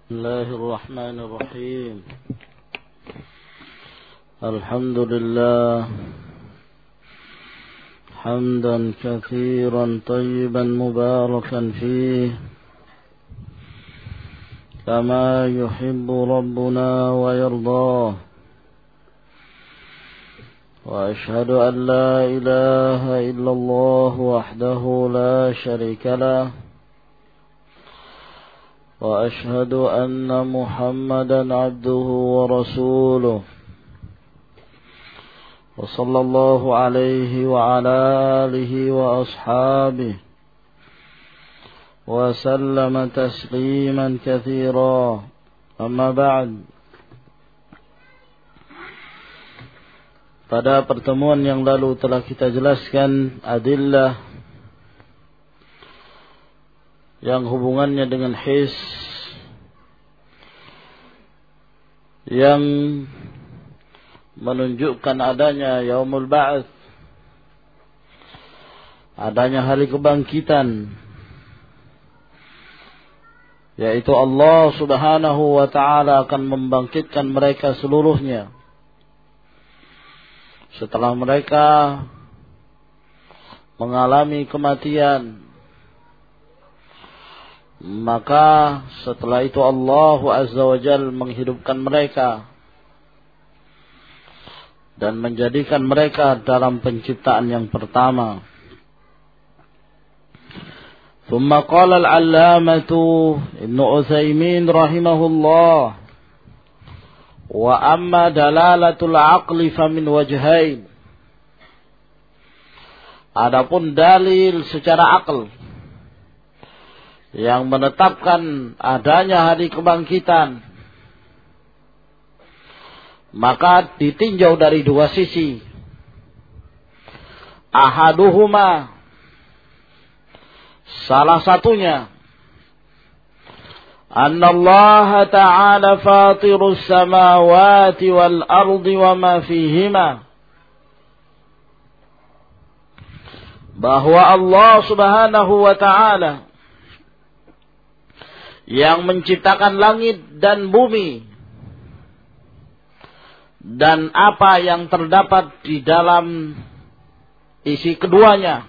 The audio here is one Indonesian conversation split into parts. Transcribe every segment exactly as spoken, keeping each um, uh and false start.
بسم الله الرحمن الرحيم. الحمد لله حمدا كثيرا طيبا مباركا فيه كما يحب ربنا ويرضاه، وأشهد أن لا إله إلا الله وحده لا شريك له، وأشهد أن محمدا عبده ورسوله، وصلى الله عليه وعلى آله وأصحابه وسلم تسليما كثيرا. أما بعد. Pada pertemuan yang lalu telah kita jelaskan adillah yang hubungannya dengan his, yang menunjukkan adanya yaumul ba'ats, adanya hari kebangkitan, yaitu Allah subhanahu wa ta'ala akan membangkitkan mereka seluruhnya setelah mereka mengalami kematian. Maka setelah itu Allah azza wa jalla menghidupkan mereka dan menjadikan mereka dalam penciptaan yang pertama. ثم قال العلامة ابن عثيمين رحمه الله: وأما دلالة العقل فمن وجهين. Adapun dalil secara akal yang menetapkan adanya hari kebangkitan, maka ditinjau dari dua sisi. Ahaduhuma, salah satunya, anna Allah ta'ala fatirus samawati wal ardi wa ma fihima, bahwa Allah subhanahu wa ta'ala yang menciptakan langit dan bumi dan apa yang terdapat di dalam isi keduanya,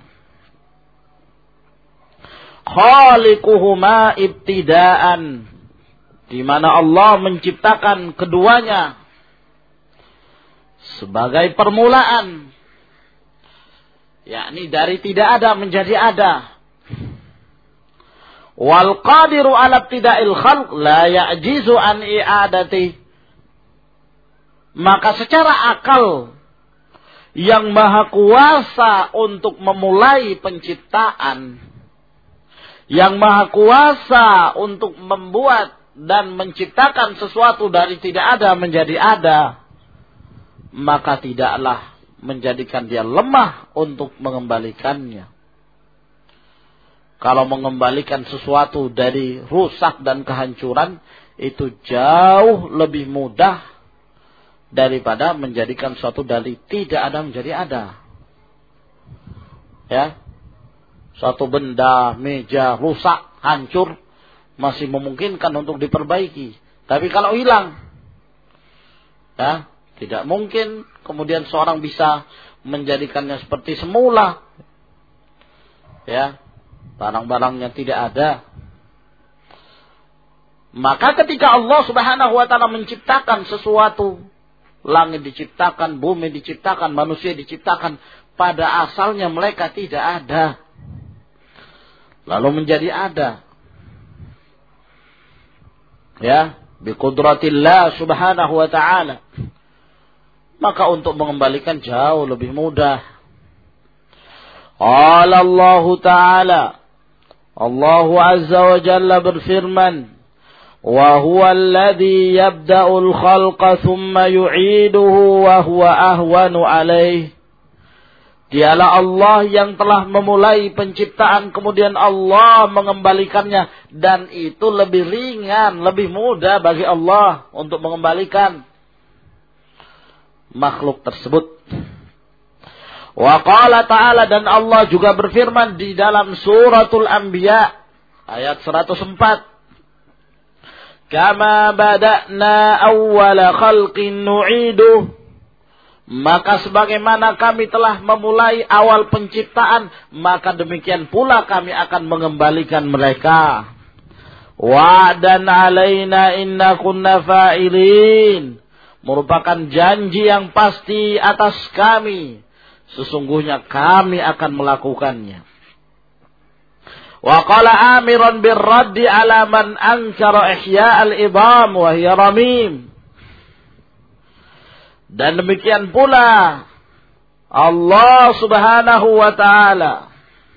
khaliquhuma ibtidaan, di mana Allah menciptakan keduanya sebagai permulaan, yakni dari tidak ada menjadi ada. Wal qadiru ala ibtida'il khalq la ya'jizu an i'adati. Maka secara akal, yang maha kuasa untuk memulai penciptaan, yang maha kuasa untuk membuat dan menciptakan sesuatu dari tidak ada menjadi ada, maka tidaklah menjadikan dia lemah untuk mengembalikannya. Kalau mengembalikan sesuatu dari rusak dan kehancuran, itu jauh lebih mudah daripada menjadikan suatu dari tidak ada menjadi ada. Ya, suatu benda, meja rusak, hancur, masih memungkinkan untuk diperbaiki. Tapi kalau hilang, ya, tidak mungkin kemudian seorang bisa menjadikannya seperti semula. Ya, barang-barangnya tidak ada. Maka ketika Allah subhanahu wa ta'ala menciptakan sesuatu, langit diciptakan, bumi diciptakan, manusia diciptakan, pada asalnya mereka tidak ada, lalu menjadi ada. Ya, biqudratillah subhanahu wa ta'ala. Maka untuk mengembalikan jauh lebih mudah. Qala Allah Ta'ala, Allah azza wa jalla berfirman, wa huwa alladhi yabda'ul khalqa thumma yu'iduhu wa huwa ahwanu alaih. Dialah Allah yang telah memulai penciptaan, kemudian Allah mengembalikannya, dan itu lebih ringan, lebih mudah bagi Allah untuk mengembalikan makhluk tersebut. Wa qala ta'ala, dan Allah juga berfirman di dalam suratul Anbiya ayat seratus empat, kama bada'na awwala khalqin nu'iduh, maka sebagaimana kami telah memulai awal penciptaan, maka demikian pula kami akan mengembalikan mereka. Wa'dan alaina inna kunna fa'ilin, merupakan janji yang pasti atas kami, sesungguhnya kami akan melakukannya. Wa qala amiran birraddi ala man ankara ihya al-idham wa hiya ramim. Dan demikian pula Allah Subhanahu wa ta'ala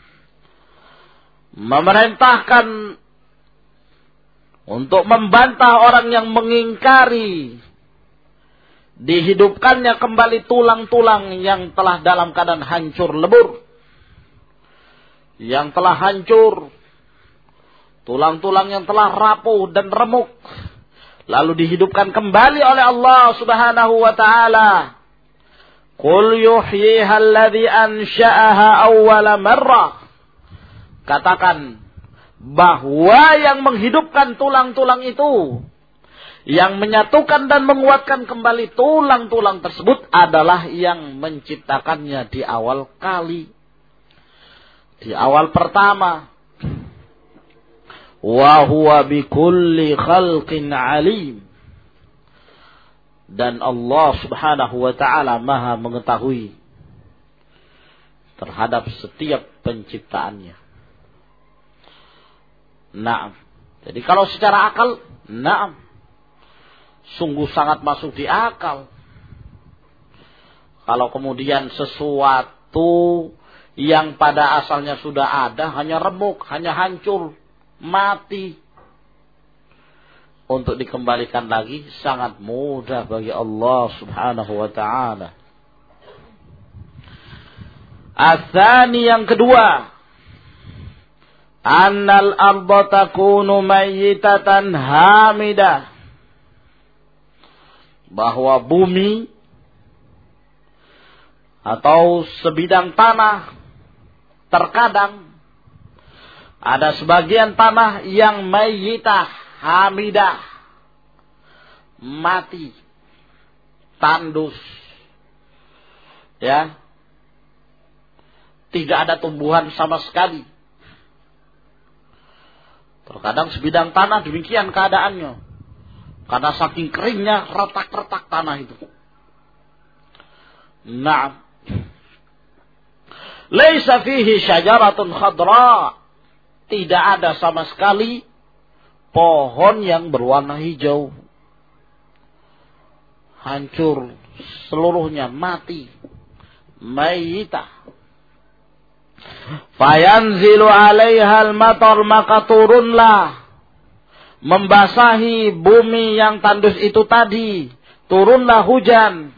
memerintahkan untuk membantah orang yang mengingkari dihidupkannya kembali tulang-tulang yang telah dalam keadaan hancur lebur, yang telah hancur, tulang-tulang yang telah rapuh dan remuk, lalu dihidupkan kembali oleh Allah Subhanahu wa ta'ala. Qul yuhyiha alladhi ansha'aha awwala marrah. Katakan bahwa yang menghidupkan tulang-tulang itu, yang menyatukan dan menguatkan kembali tulang-tulang tersebut adalah yang menciptakannya di awal kali, di awal pertama. Wa huwa bikulli khalqin alim. Dan Allah Subhanahu wa ta'ala Maha mengetahui terhadap setiap penciptaannya. Naam. Jadi kalau secara akal, naam, sungguh sangat masuk di akal. Kalau kemudian sesuatu yang pada asalnya sudah ada hanya remuk, hanya hancur, mati, untuk dikembalikan lagi sangat mudah bagi Allah Subhanahu wa ta'ala. Atsani, yang kedua, annal arda takunu mayyitatan hamidah, bahwa bumi atau sebidang tanah terkadang ada sebagian tanah yang mayyitah, hamidah, mati, tandus, ya, tidak ada tumbuhan sama sekali. Terkadang sebidang tanah demikian keadaannya, karena saking keringnya retak-retak tanah itu. Naam. Laisa fihi syajaratun khadra, tidak ada sama sekali pohon yang berwarna hijau. Hancur seluruhnya, mati, mayyitah. Fayanzilu alaihal matar, maka turunlah membasahi bumi yang tandus itu tadi, turunlah hujan.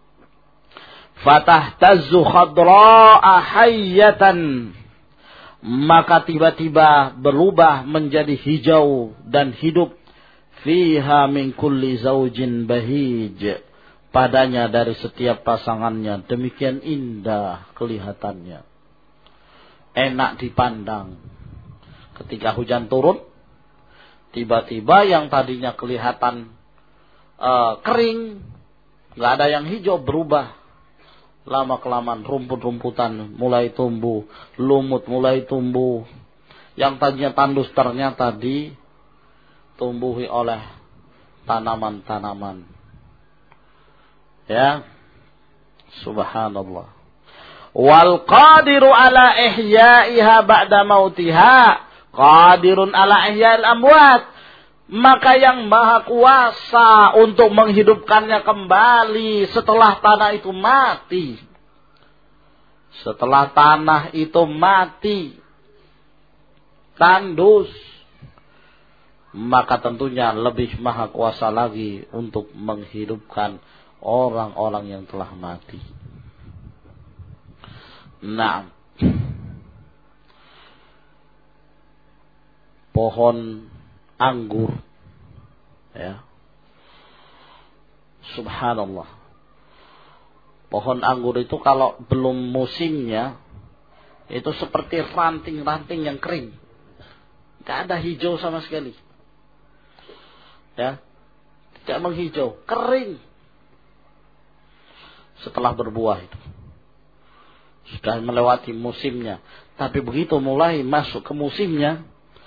Fatahtazzu khadra'a hayyatan, maka tiba-tiba berubah menjadi hijau dan hidup. Fiha min kulli zaujin bahij, padanya dari setiap pasangannya demikian indah kelihatannya, enak dipandang. Ketika hujan turun, tiba-tiba yang tadinya kelihatan uh, kering, nggak ada yang hijau, berubah. Lama-kelamaan rumput-rumputan mulai tumbuh, lumut mulai tumbuh. Yang tadinya tandus ternyata ditumbuhi oleh tanaman-tanaman. Ya, subhanallah. Wal qadiru ala ihya'iha ba'da mautiha qadirun ala ihya'il amwat. Maka yang maha kuasa untuk menghidupkannya kembali setelah tanah itu mati. Setelah tanah itu mati, tandus, maka tentunya lebih maha kuasa lagi untuk menghidupkan orang-orang yang telah mati. Nah, pohon anggur, ya, subhanallah, pohon anggur itu kalau belum musimnya itu seperti ranting-ranting yang kering, gak ada hijau sama sekali. Ya, tidak menghijau, kering. Setelah berbuah itu sudah melewati musimnya. Tapi begitu mulai masuk ke musimnya,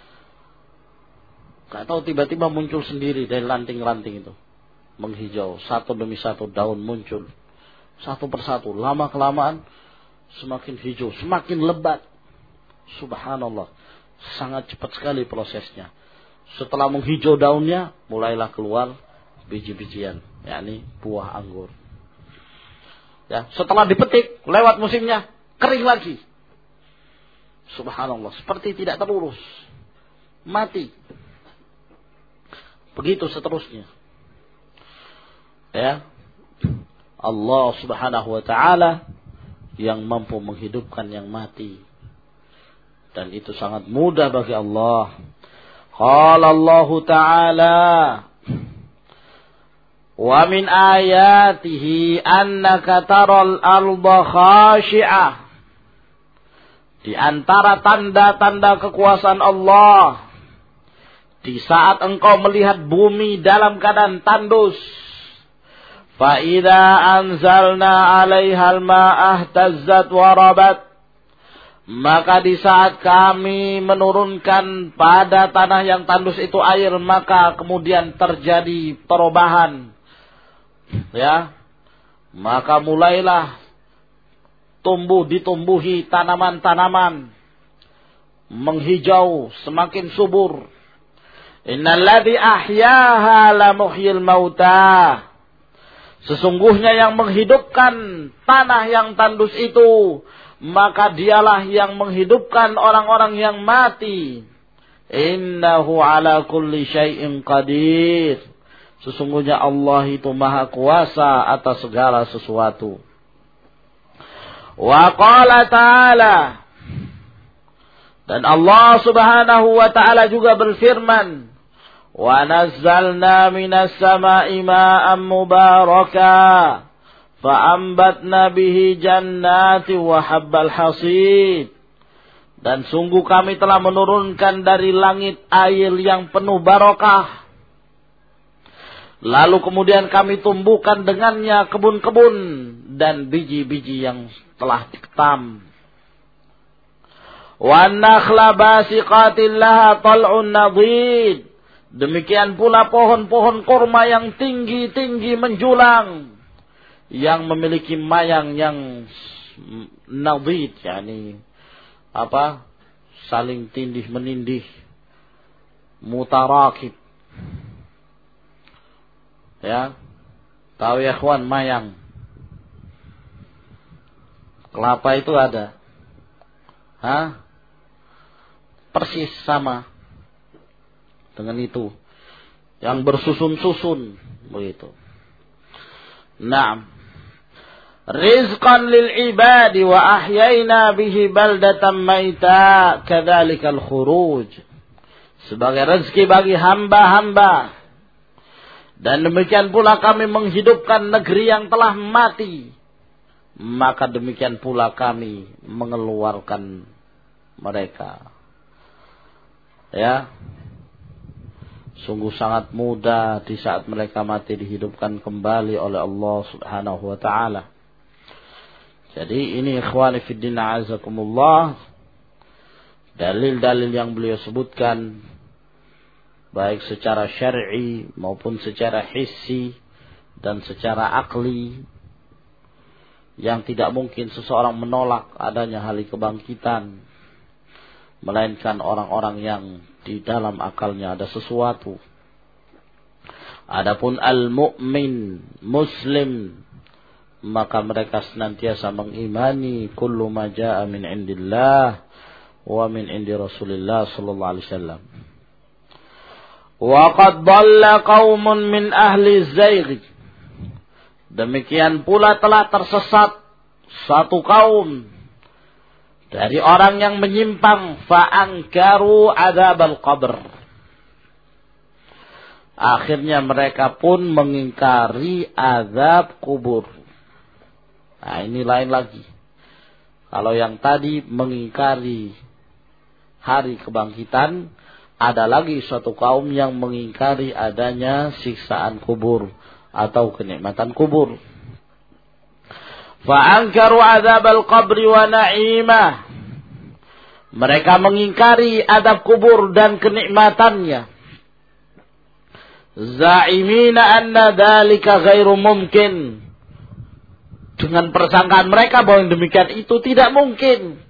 gak tahu tiba-tiba muncul sendiri dari ranting-ranting itu, menghijau, satu demi satu daun muncul, satu persatu. Lama kelamaan semakin hijau, semakin lebat. Subhanallah, sangat cepat sekali prosesnya. Setelah menghijau daunnya, mulailah keluar biji-bijian, yakni buah anggur. Ya, setelah dipetik, lewat musimnya, kering lagi. Subhanallah, seperti tidak terurus, mati. Begitu seterusnya. Ya, Allah Subhanahu wa taala yang mampu menghidupkan yang mati. Dan itu sangat mudah bagi Allah. Qala Allah Ta'ala, wa min ayatihi annaka taral arda khashi'ah. Di antara tanda-tanda kekuasaan Allah, di saat engkau melihat bumi dalam keadaan tandus, fa idza anzalna 'alaihal ma'ah tazzat wa rabat, maka di saat kami menurunkan pada tanah yang tandus itu air, maka kemudian terjadi perubahan. Ya, maka mulailah tumbuh ditumbuhi tanaman-tanaman, menghijau, semakin subur. Innalladzi ahyaha la muhyil mauta. Sesungguhnya yang menghidupkan tanah yang tandus itu, maka dialah yang menghidupkan orang-orang yang mati. Innahu ala kulli syai'in qadir. Sesungguhnya Allah itu maha kuasa atas segala sesuatu. Wa qala ta'ala, dan Allah Subhanahu wa ta'ala juga berfirman, wa nazzalna minas sama'i ma'an mubaraka fa'ambatna bihi jannati wa habbal hasid. Dan sungguh kami telah menurunkan dari langit air yang penuh barakah, lalu kemudian kami tumbuhkan dengannya kebun-kebun dan biji-biji yang telah diketam. Wan nakhla basiqatin laha tal'un nadid. Demikian pula pohon-pohon kurma yang tinggi-tinggi menjulang, yang memiliki mayang yang nadid, yakni apa? Saling tindih menindih, mutarakib. Ya, tahu ya kawan, mayang kelapa itu ada, hah? Persis sama dengan itu, yang bersusun-susun begitu. Naam, rizqan lil ibadi wa ahyayna bihi baldatan maita kadzalikal khuruj. Sebagai rezeki bagi hamba-hamba, dan demikian pula kami menghidupkan negeri yang telah mati, maka demikian pula kami mengeluarkan mereka. Ya, sungguh sangat mudah di saat mereka mati dihidupkan kembali oleh Allah Subhanahu wa ta'ala. Jadi ini ikhwani fiddin a'azakumullah, dalil-dalil yang beliau sebutkan, baik secara syar'i maupun secara hissi dan secara akli, yang tidak mungkin seseorang menolak adanya hari kebangkitan, melainkan orang-orang yang di dalam akalnya ada sesuatu. Adapun al-mu'min, muslim, maka mereka senantiasa mengimani kullu ma jaa min indillah wa min indi Rasulillah sallallahu alaihi wasallam. Wa qad dhalla qaumun min ahli zaigh. Demikian pula telah tersesat satu kaum dari orang yang menyimpang, fa'ankaru adzabal qabr. Akhirnya mereka pun mengingkari azab kubur. Nah, ini lain lagi. Kalau yang tadi mengingkari hari kebangkitan, ada lagi suatu kaum yang mengingkari adanya siksaan kubur atau kenikmatan kubur. Fa'ankaru azabal qabri wa na'imah. Mereka mengingkari adab kubur dan kenikmatannya. Za'imina anna dhalika ghairu mumkin. Dengan persangkaan mereka bahwa yang demikian itu tidak mungkin.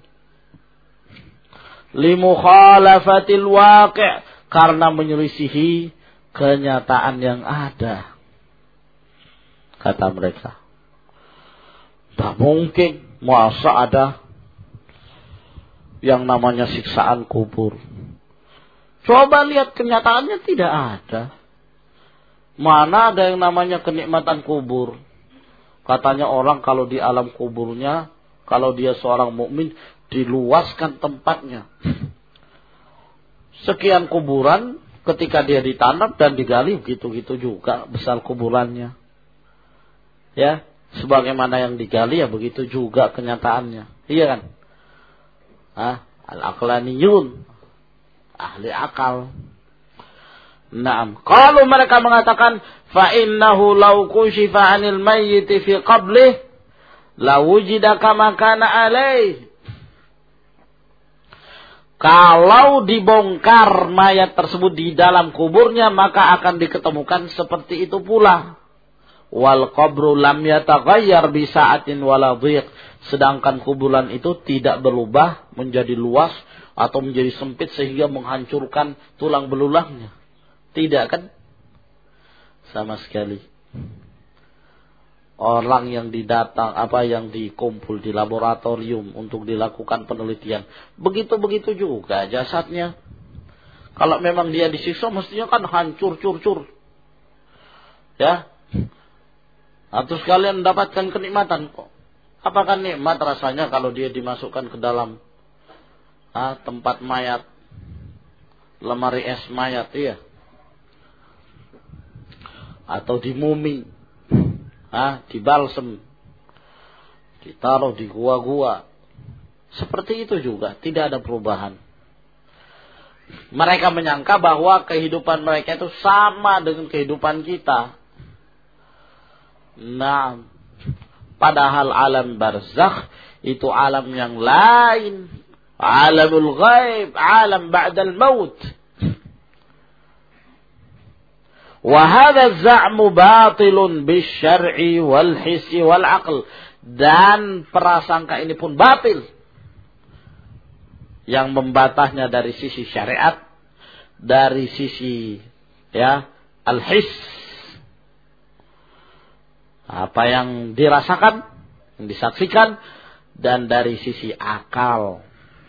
Limukhalafatil waqi', karena menyelisihi kenyataan yang ada. Kata mereka, tak mungkin masa ada yang namanya siksaan kubur. Coba lihat kenyataannya, tidak ada. Mana ada yang namanya kenikmatan kubur? Katanya orang kalau di alam kuburnya, kalau dia seorang mukmin, diluaskan tempatnya. Sekian kuburan, ketika dia ditanam dan digali, begitu-gitu juga besar kuburannya. Ya, sebagaimana yang digali ya begitu juga kenyataannya. Iya kan? Ah, al-aqlaniyun, ahli akal. Naam. Kalau mereka mengatakan fa innahu law kushifa 'anil mayyit fi qablih la wujida kama kana alaih. Kalau dibongkar mayat tersebut di dalam kuburnya, maka akan diketemukan seperti itu pula. Wal qabru lam yataghayyar bi sa'atin wala dhiq. Sedangkan kuburan itu tidak berubah menjadi luas atau menjadi sempit sehingga menghancurkan tulang belulangnya. Tidak kan? Sama sekali. Orang yang didatang, apa yang dikumpul di laboratorium untuk dilakukan penelitian, begitu-begitu juga jasadnya. Kalau memang dia disiksa, mestinya kan hancur, cur-cur. Ya. Atau sekalian mendapatkan kenikmatan kok. Apakah nikmat rasanya kalau dia dimasukkan ke dalam ah, tempat mayat, lemari es mayat, iya. Atau di mumi. Ah, di balsem, ditaruh di gua-gua. Seperti itu juga, tidak ada perubahan. Mereka menyangka bahwa kehidupan mereka itu sama dengan kehidupan kita. Nah, padahal alam barzakh itu alam yang lain. Alamul ghaib, alam ba'dal maut. Wahada za'mu batilun bisyar'i wal hissi wal aql. Dan prasangka ini pun batil. Yang membatahnya dari sisi syariat, dari sisi ya al-hiss. Apa yang dirasakan, yang disaksikan, dan dari sisi akal.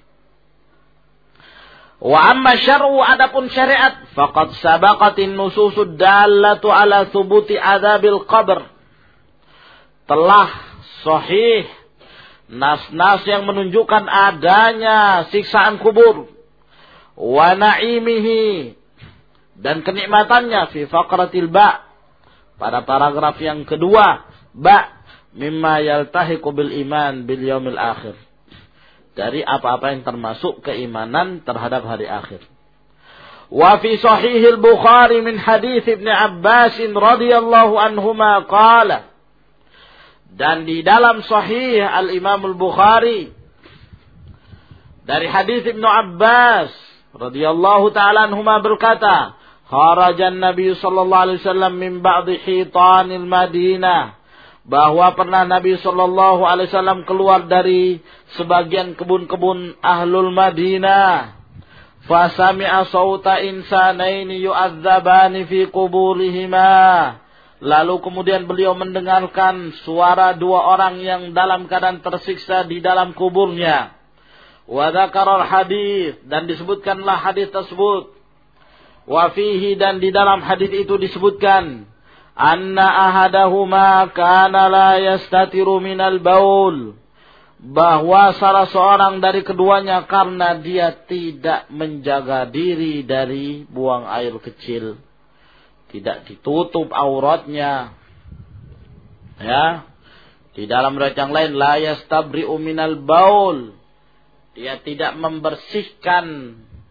Wa amma syar'u, adapun syariat, faqad sabaqatin nususud dallatu ala thubuti adzabil qabr. Telah sahih nas-nas yang menunjukkan adanya siksaan kubur. Wa na'imihi, dan kenikmatannya, fi faqratil ba, pada paragraf yang kedua, ba, mimma yaltahiqu bil iman bil yaumil akhir. Dari apa-apa yang termasuk keimanan terhadap hari akhir. Wa fi sahih al-Bukhari min hadits Ibnu Abbas radhiyallahu anhuma qala. Dan di dalam sahih al-Imam al-Bukhari dari hadits Ibnu Abbas radhiyallahu taala anhuma berkata, kharajan Nabi sallallahu alaihi wasallam min ba'di hitanil Madinah. Bahwa pernah Nabi sallallahu alaihi wasallam keluar dari sebagian kebun-kebun Ahlul Madinah. Fa sami'a sauta insanaini yu'adzabani fi quburihima. Lalu kemudian beliau mendengarkan suara dua orang yang dalam keadaan tersiksa di dalam kuburnya. Wa dzakara al-hadits, dan disebutkanlah hadis tersebut. Wa fihi, dan di dalam hadis itu disebutkan, anna ahadahuma kana la yastatiru minal baul, bahwa salah seorang dari keduanya karena dia tidak menjaga diri dari buang air kecil, tidak ditutup auratnya. Ya, di dalam riwayat yang lain, la yastabri'u minal baul, dia tidak membersihkan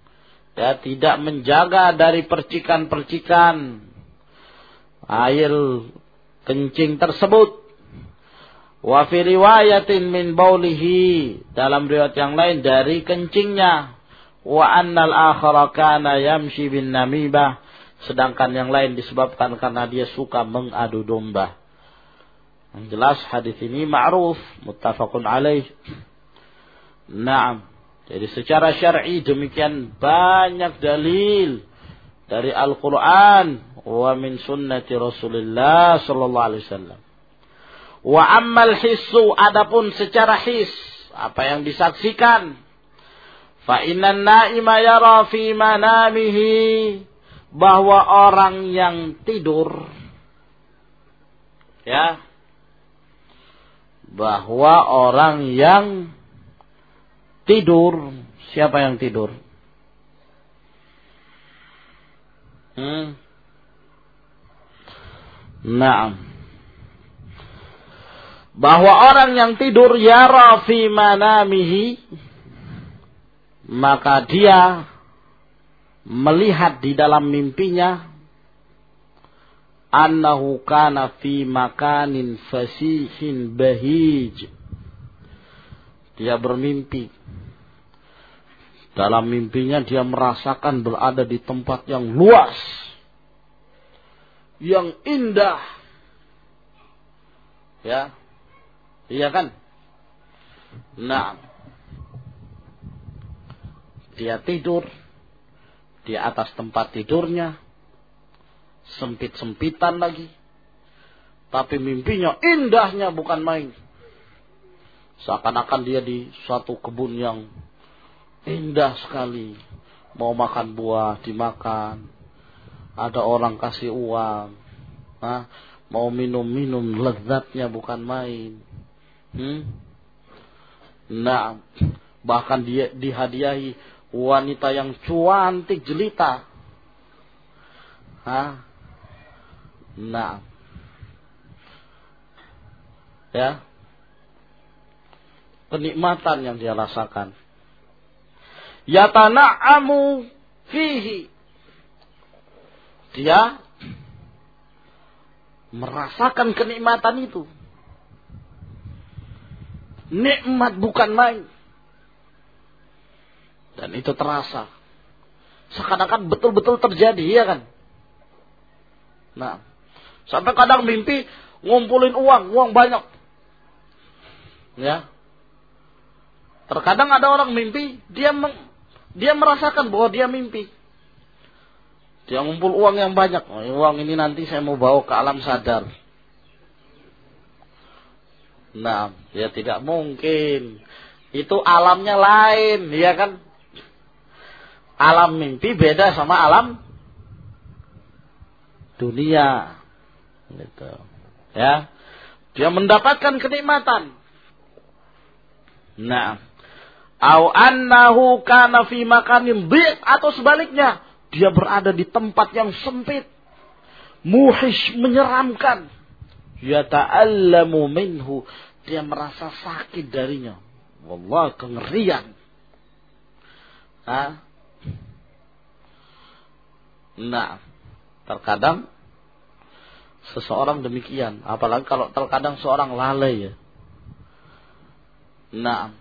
ya, tidak menjaga dari percikan-percikan air kencing tersebut. Wa fi riwayatin min baulihi, dalam riwayat yang lain dari kencingnya. Wa annal akhara kana yamshi bin namibah, sedangkan yang lain disebabkan karena dia suka mengadu domba. Yang jelas hadis ini ma'ruf, muttafaqun alaih. Naam. Jadi secara syar'i demikian banyak dalil dari Al-Quran wa min sunnati Rasulullah sallallahu alaihi wasallam. Wa ammal hissu, adapun secara his, apa yang disaksikan, fa innan naima yara fi manamihi, bahwa orang yang tidur, ya, bahwa orang yang tidur, siapa yang tidur? Hmm. Naam. Bahwa orang yang tidur yara fi manamihi, maka dia melihat di dalam mimpinya annahu kana fi makanin fasihin bahij. Dia bermimpi, dalam mimpinya dia merasakan berada di tempat yang luas, yang indah. Ya, iya kan? Nah, dia tidur di atas tempat tidurnya, sempit-sempitan lagi, tapi mimpinya indahnya bukan main. Seakan-akan dia di suatu kebun yang indah sekali. Mau makan buah dimakan, ada orang kasih uang. Hah? Mau minum-minum lezatnya bukan main. Hmm? Nah, bahkan dia dihadiahi wanita yang cantik jelita. Hah? Nah, ya, kenikmatan yang dia rasakan. Yatana'amu fihi, dia merasakan kenikmatan itu. Nikmat bukan main. Dan itu terasa. Seakan-akan betul-betul terjadi, ya kan? Nah, sampai kadang mimpi ngumpulin uang, uang banyak. Ya. Terkadang ada orang mimpi, dia meng, dia merasakan bahwa dia mimpi. Dia ngumpul uang yang banyak. Oh, uang ini nanti saya mau bawa ke alam sadar. Nah, ya tidak mungkin. Itu alamnya lain, ya kan? Alam mimpi beda sama alam dunia. Gitu. Ya. Dia mendapatkan kenikmatan. Nah, au annahu kana fi makanin dhiq, atau sebaliknya, dia berada di tempat yang sempit, muhish, menyeramkan. Yata'allamu minhu, dia merasa sakit darinya. Wallah, kengerian. Hah? Nah, terkadang seseorang demikian, apalagi kalau terkadang seorang lalai, ya. Nah,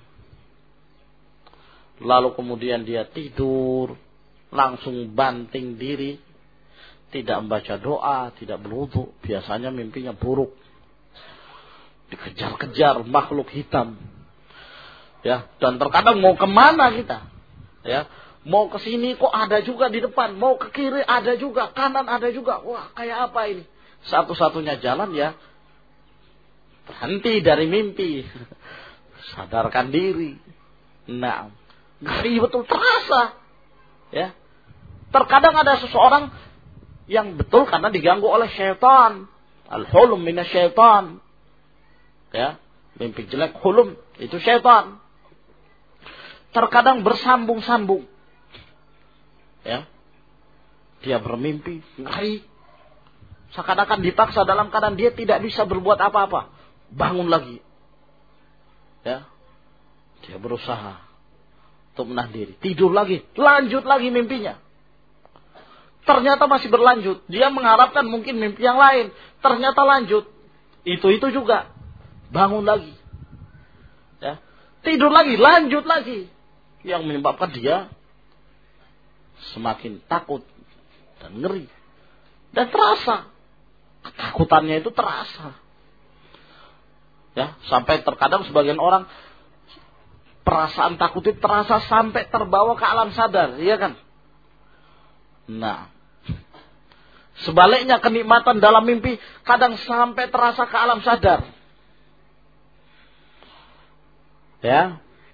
lalu kemudian dia tidur, langsung banting diri, tidak membaca doa, tidak berwudu, biasanya mimpinya buruk. Dikejar-kejar makhluk hitam. Ya, dan terkadang mau kemana kita? Ya, mau ke sini kok ada juga di depan, mau ke kiri ada juga, kanan ada juga. Wah, kayak apa ini? Satu-satunya jalan ya berhenti dari mimpi. Sadarkan diri. Nah, ngeri betul, terasa. Ya. Terkadang ada seseorang yang betul karena diganggu oleh syaitan. Al-hulum minasyaitan. Ya, mimpi jelek, hulum itu syaitan. Terkadang bersambung-sambung. Ya. Dia bermimpi ngeri. Seakan-akan dipaksa dalam keadaan dia tidak bisa berbuat apa-apa. Bangun lagi. Ya. Dia berusaha. untuk menahan diri. Tidur lagi, lanjut lagi mimpinya. Ternyata masih berlanjut. Dia mengharapkan mungkin mimpi yang lain. Ternyata lanjut. Itu-itu juga. Bangun lagi. Ya. Tidur lagi, lanjut lagi. Yang menyebabkan dia semakin takut dan ngeri. Dan terasa. Ketakutannya itu terasa. Ya, sampai terkadang sebagian orang perasaan takut itu terasa sampai terbawa ke alam sadar, iya kan? Nah, sebaliknya kenikmatan dalam mimpi kadang sampai terasa ke alam sadar. Ya.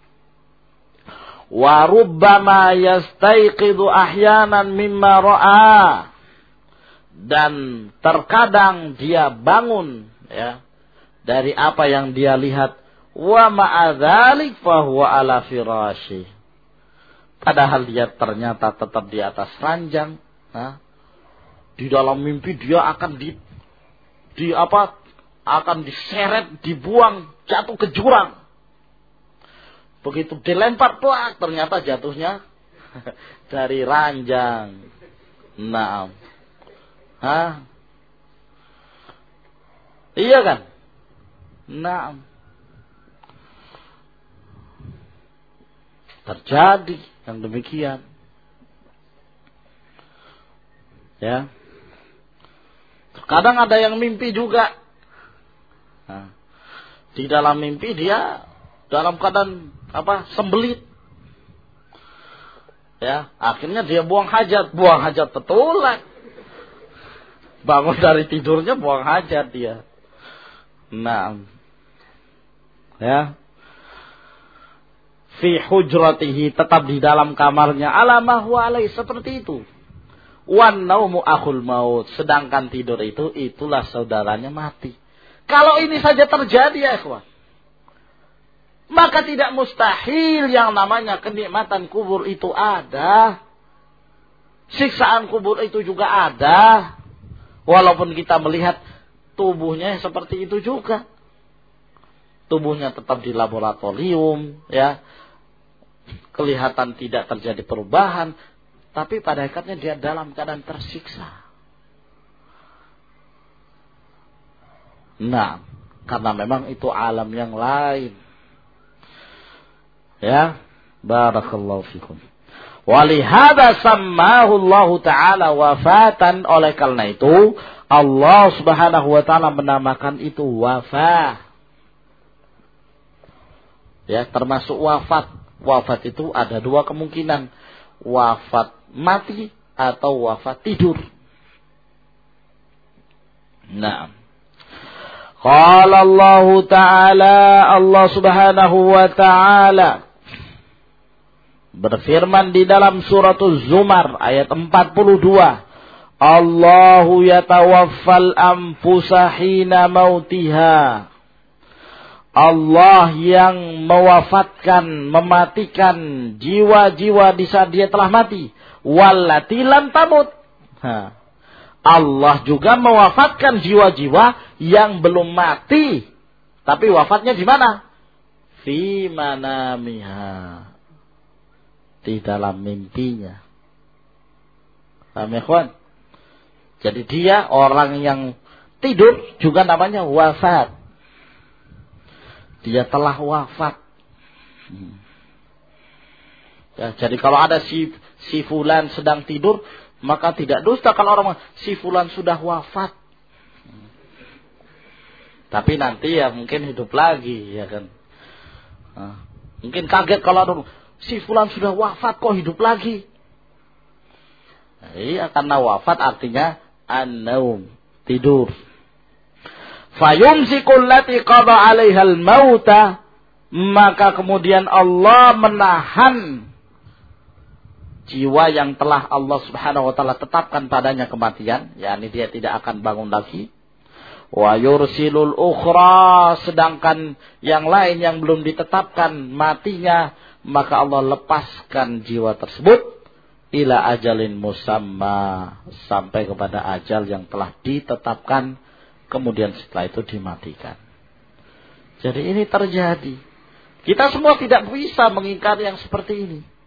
Wa rubbama yastayqidu ahyanan mimma ra'a. Dan terkadang dia bangun ya dari apa yang dia lihat. Wa ma'adzalik fahuwa ala firasyi. Padahal dia ternyata tetap di atas ranjang. Nah, di dalam mimpi dia akan di, di apa? Akan diseret, dibuang, jatuh ke jurang. Begitu dilempar plak, ternyata jatuhnya dari ranjang. Nah, hah? Iya kan? Nah. Terjadi yang demikian. Ya. Terkadang ada yang mimpi juga. Nah, di dalam mimpi dia dalam keadaan apa? Sembelit. Ya, akhirnya dia buang hajat, buang hajat betulan. Bangun dari tidurnya buang hajat dia. Nah. Ya. Fi hujratihi, tetap di dalam kamarnya, ala ma huwa alaih, seperti itu. Wan naumu akhul maut, sedangkan tidur itu itulah saudaranya mati. Kalau ini saja terjadi ya ikhwan, maka tidak mustahil yang namanya kenikmatan kubur itu ada. Siksaan kubur itu juga ada. Walaupun kita melihat tubuhnya seperti itu juga. Tubuhnya tetap di laboratorium, ya. Kelihatan tidak terjadi perubahan, tapi pada hakikatnya dia dalam keadaan tersiksa. Nah, karena memang itu alam yang lain. Ya, barakallahu fikum. Walihada sammahu Allah Ta'ala wafatan, oleh karena itu Allah Subhanahu wa Ta'ala menamakan itu wafah. Ya, termasuk wafat. Wafat itu ada dua kemungkinan. Wafat mati atau wafat tidur. Nah. Qala Allah Ta'ala, Allah Subhanahu wa Ta'ala berfirman di dalam surat Az-Zumar ayat empat puluh dua. Allahu yatawaffal anfusa hina mautiha. Allah yang mewafatkan, mematikan jiwa-jiwa di saat dia telah mati. Wallati lam tamut. Ha. Allah juga mewafatkan jiwa-jiwa yang belum mati. Tapi wafatnya di mana? Fi manamiha. Di dalam mimpinya. Paham ya, kawan? Jadi dia orang yang tidur juga namanya wafat. Dia telah wafat. Hmm. Ya, jadi kalau ada si, si fulan sedang tidur, maka tidak dusta kalau orang si fulan sudah wafat. Hmm. Tapi nanti ya mungkin hidup lagi, ya kan. Nah, mungkin kaget kalau ada si fulan sudah wafat kok hidup lagi. Nah, iya, karena wafat artinya an-naum, tidur. Fayumsikul lati qada 'alaihal mauta, maka kemudian Allah menahan jiwa yang telah Allah Subhanahu wa Ta'ala tetapkan padanya kematian, yakni dia tidak akan bangun lagi. Wa yursilul ukhra, sedangkan yang lain yang belum ditetapkan matinya, maka Allah lepaskan jiwa tersebut ila ajalin musamma, sampai kepada ajal yang telah ditetapkan, kemudian setelah itu dimatikan. Jadi ini terjadi. Kita semua tidak bisa mengingkari yang seperti ini.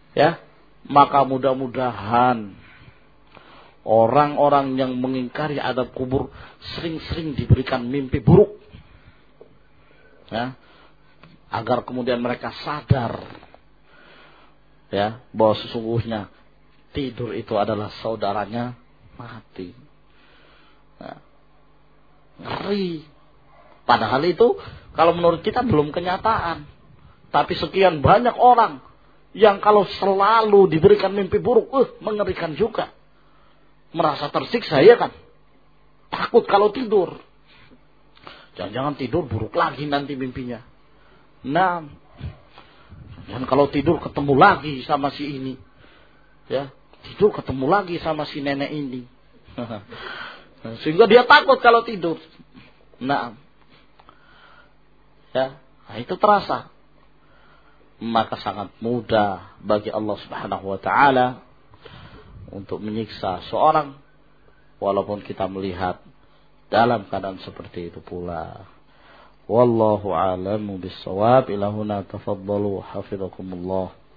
Ya, maka mudah-mudahan orang-orang yang mengingkari adab kubur sering-sering diberikan mimpi buruk. Ya, agar kemudian mereka sadar ya bahwa sesungguhnya tidur itu adalah saudaranya mati. Nah, ngeri. Padahal itu kalau menurut kita belum kenyataan. Tapi sekian banyak orang yang kalau selalu diberikan mimpi buruk, uh, mengerikan juga. Merasa tersiksa, ya kan? Takut kalau tidur. Jangan-jangan tidur buruk lagi nanti mimpinya. Nah, dan kalau tidur ketemu lagi sama si ini. Ya, tidur ketemu lagi sama si nenek ini. Sehingga dia takut kalau tidur. Nah, ya, nah itu terasa. Maka sangat mudah bagi Allah Subhanahu wa taala untuk menyiksa seorang walaupun kita melihat dalam keadaan seperti itu pula. Wallahu a'lamu bis-shawab. Ila huna tafaddalu hafizakumullah.